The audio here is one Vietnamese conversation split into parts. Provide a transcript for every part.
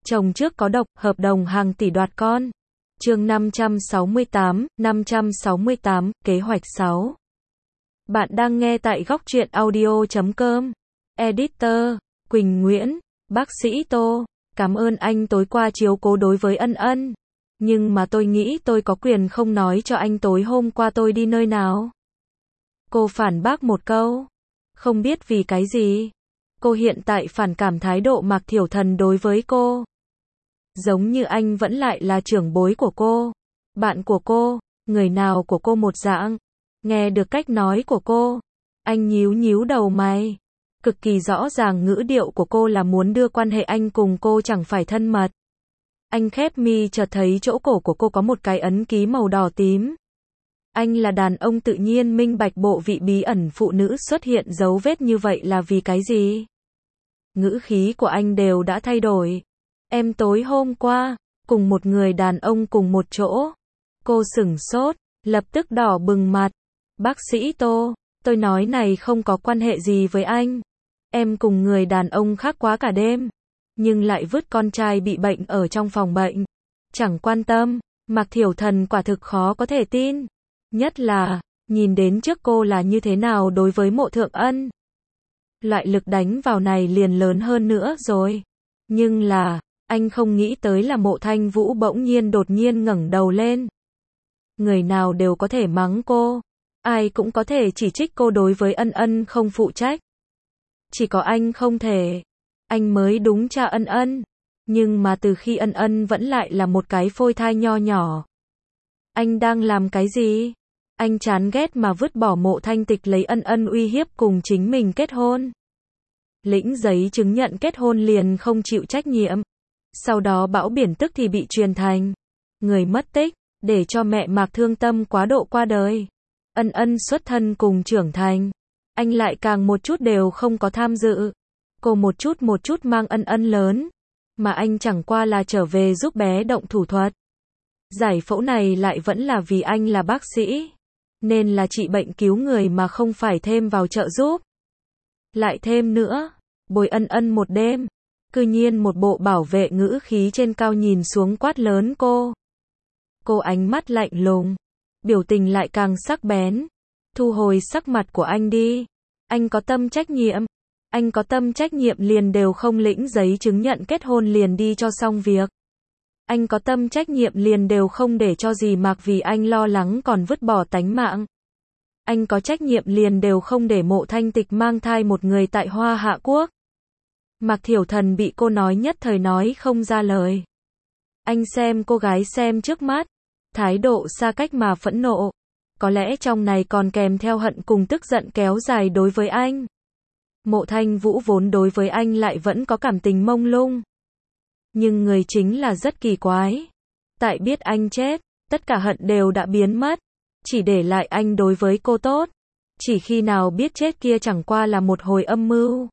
Chồng trước có độc, hợp đồng hàng tỷ đoạt con. Chương 568, kế hoạch 6. Bạn đang nghe tại góc truyện audio.com. Editor, Quỳnh Nguyễn, bác sĩ Tô, cảm ơn anh tối qua chiếu cố đối với Ân Ân. Nhưng mà tôi nghĩ tôi có quyền không nói cho anh tối hôm qua tôi đi nơi nào. Cô phản bác một câu. Không biết vì cái gì. Cô hiện tại phản cảm thái độ Mạc Thiểu Thần đối với cô. Giống như anh vẫn lại là trưởng bối của cô, bạn của cô, người nào của cô một dạng. Nghe được cách nói của cô, anh nhíu nhíu đầu mày. Cực kỳ rõ ràng ngữ điệu của cô là muốn đưa quan hệ anh cùng cô chẳng phải thân mật. Anh khép mi chợt thấy chỗ cổ của cô có một cái ấn ký màu đỏ tím. Anh là đàn ông tự nhiên minh bạch bộ vị bí ẩn phụ nữ xuất hiện dấu vết như vậy là vì cái gì? Ngữ khí của anh đều đã thay đổi. Em tối hôm qua, cùng một người đàn ông cùng một chỗ. Cô sửng sốt, lập tức đỏ bừng mặt. Bác sĩ Tô, tôi nói này không có quan hệ gì với anh. Em cùng người đàn ông khác quá cả đêm. Nhưng lại vứt con trai bị bệnh ở trong phòng bệnh. Chẳng quan tâm, Mạc Thiểu Thần quả thực khó có thể tin. Nhất là, nhìn đến trước cô là như thế nào đối với Mộ Thượng Ân. Loại lực đánh vào này liền lớn hơn nữa rồi. Nhưng là, anh không nghĩ tới là Mộ Thanh Vũ bỗng nhiên đột nhiên ngẩng đầu lên. Người nào đều có thể mắng cô. Ai cũng có thể chỉ trích cô đối với Ân Ân không phụ trách. Chỉ có anh không thể. Anh mới đúng cha Ân Ân. Nhưng mà từ khi Ân Ân vẫn lại là một cái phôi thai nho nhỏ. Anh đang làm cái gì? Anh chán ghét mà vứt bỏ Mộ Thanh Tịch lấy Ân Ân uy hiếp cùng chính mình kết hôn. Lĩnh giấy chứng nhận kết hôn liền không chịu trách nhiệm. Sau đó bão biển tức thì bị truyền thành người mất tích, để cho mẹ Mạc thương tâm quá độ qua đời. Ân Ân xuất thân cùng trưởng thành. Anh lại càng một chút đều không có tham dự. Cô một chút mang Ân Ân lớn. Mà anh chẳng qua là trở về giúp bé động thủ thuật. Giải phẫu này lại vẫn là vì anh là bác sĩ. Nên là trị bệnh cứu người mà không phải thêm vào trợ giúp. Lại thêm nữa, bồi Ân Ân một đêm. Cư nhiên một bộ bảo vệ ngữ khí trên cao nhìn xuống quát lớn cô. Cô ánh mắt lạnh lùng. Biểu tình lại càng sắc bén. Thu hồi sắc mặt của anh đi. Anh có tâm trách nhiệm. Anh có tâm trách nhiệm liền đều không lĩnh giấy chứng nhận kết hôn liền đi cho xong việc. Anh có tâm trách nhiệm liền đều không để cho gì Mạc vì anh lo lắng còn vứt bỏ tánh mạng. Anh có trách nhiệm liền đều không để Mộ Thanh Tịch mang thai một người tại Hoa Hạ Quốc. Mạc Thiểu Thần bị cô nói nhất thời nói không ra lời. Anh xem cô gái xem trước mắt. Thái độ xa cách mà phẫn nộ. Có lẽ trong này còn kèm theo hận cùng tức giận kéo dài đối với anh. Mộ Thanh Vũ vốn đối với anh lại vẫn có cảm tình mông lung. Nhưng người chính là rất kỳ quái. Tại biết anh chết, tất cả hận đều đã biến mất. Chỉ để lại anh đối với cô tốt. Chỉ khi nào biết chết kia chẳng qua là một hồi âm mưu.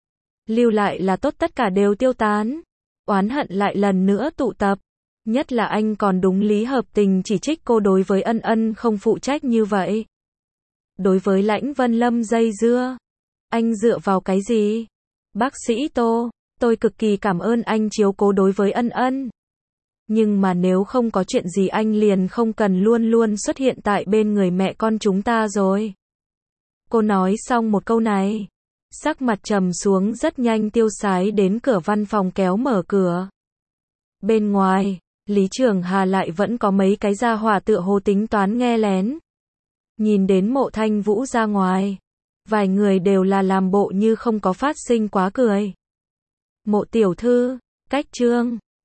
Lưu lại là tốt tất cả đều tiêu tán. Oán hận lại lần nữa tụ tập. Nhất là anh còn đúng lý hợp tình chỉ trích cô đối với Ân Ân không phụ trách như vậy. Đối với Lãnh Vân Lâm dây dưa. Anh dựa vào cái gì? Bác sĩ Tô, tôi cực kỳ cảm ơn anh chiếu cố đối với Ân Ân. Nhưng mà nếu không có chuyện gì anh liền không cần luôn luôn xuất hiện tại bên người mẹ con chúng ta rồi. Cô nói xong một câu này. Sắc mặt trầm xuống rất nhanh tiêu sái đến cửa văn phòng kéo mở cửa. Bên ngoài, Lý Trường Hà lại vẫn có mấy cái gia hỏa tựa hồ tính toán nghe lén. Nhìn đến Mộ Thanh Vũ ra ngoài. Vài người đều là làm bộ như không có phát sinh quá cười. Mộ tiểu thư, cách trương,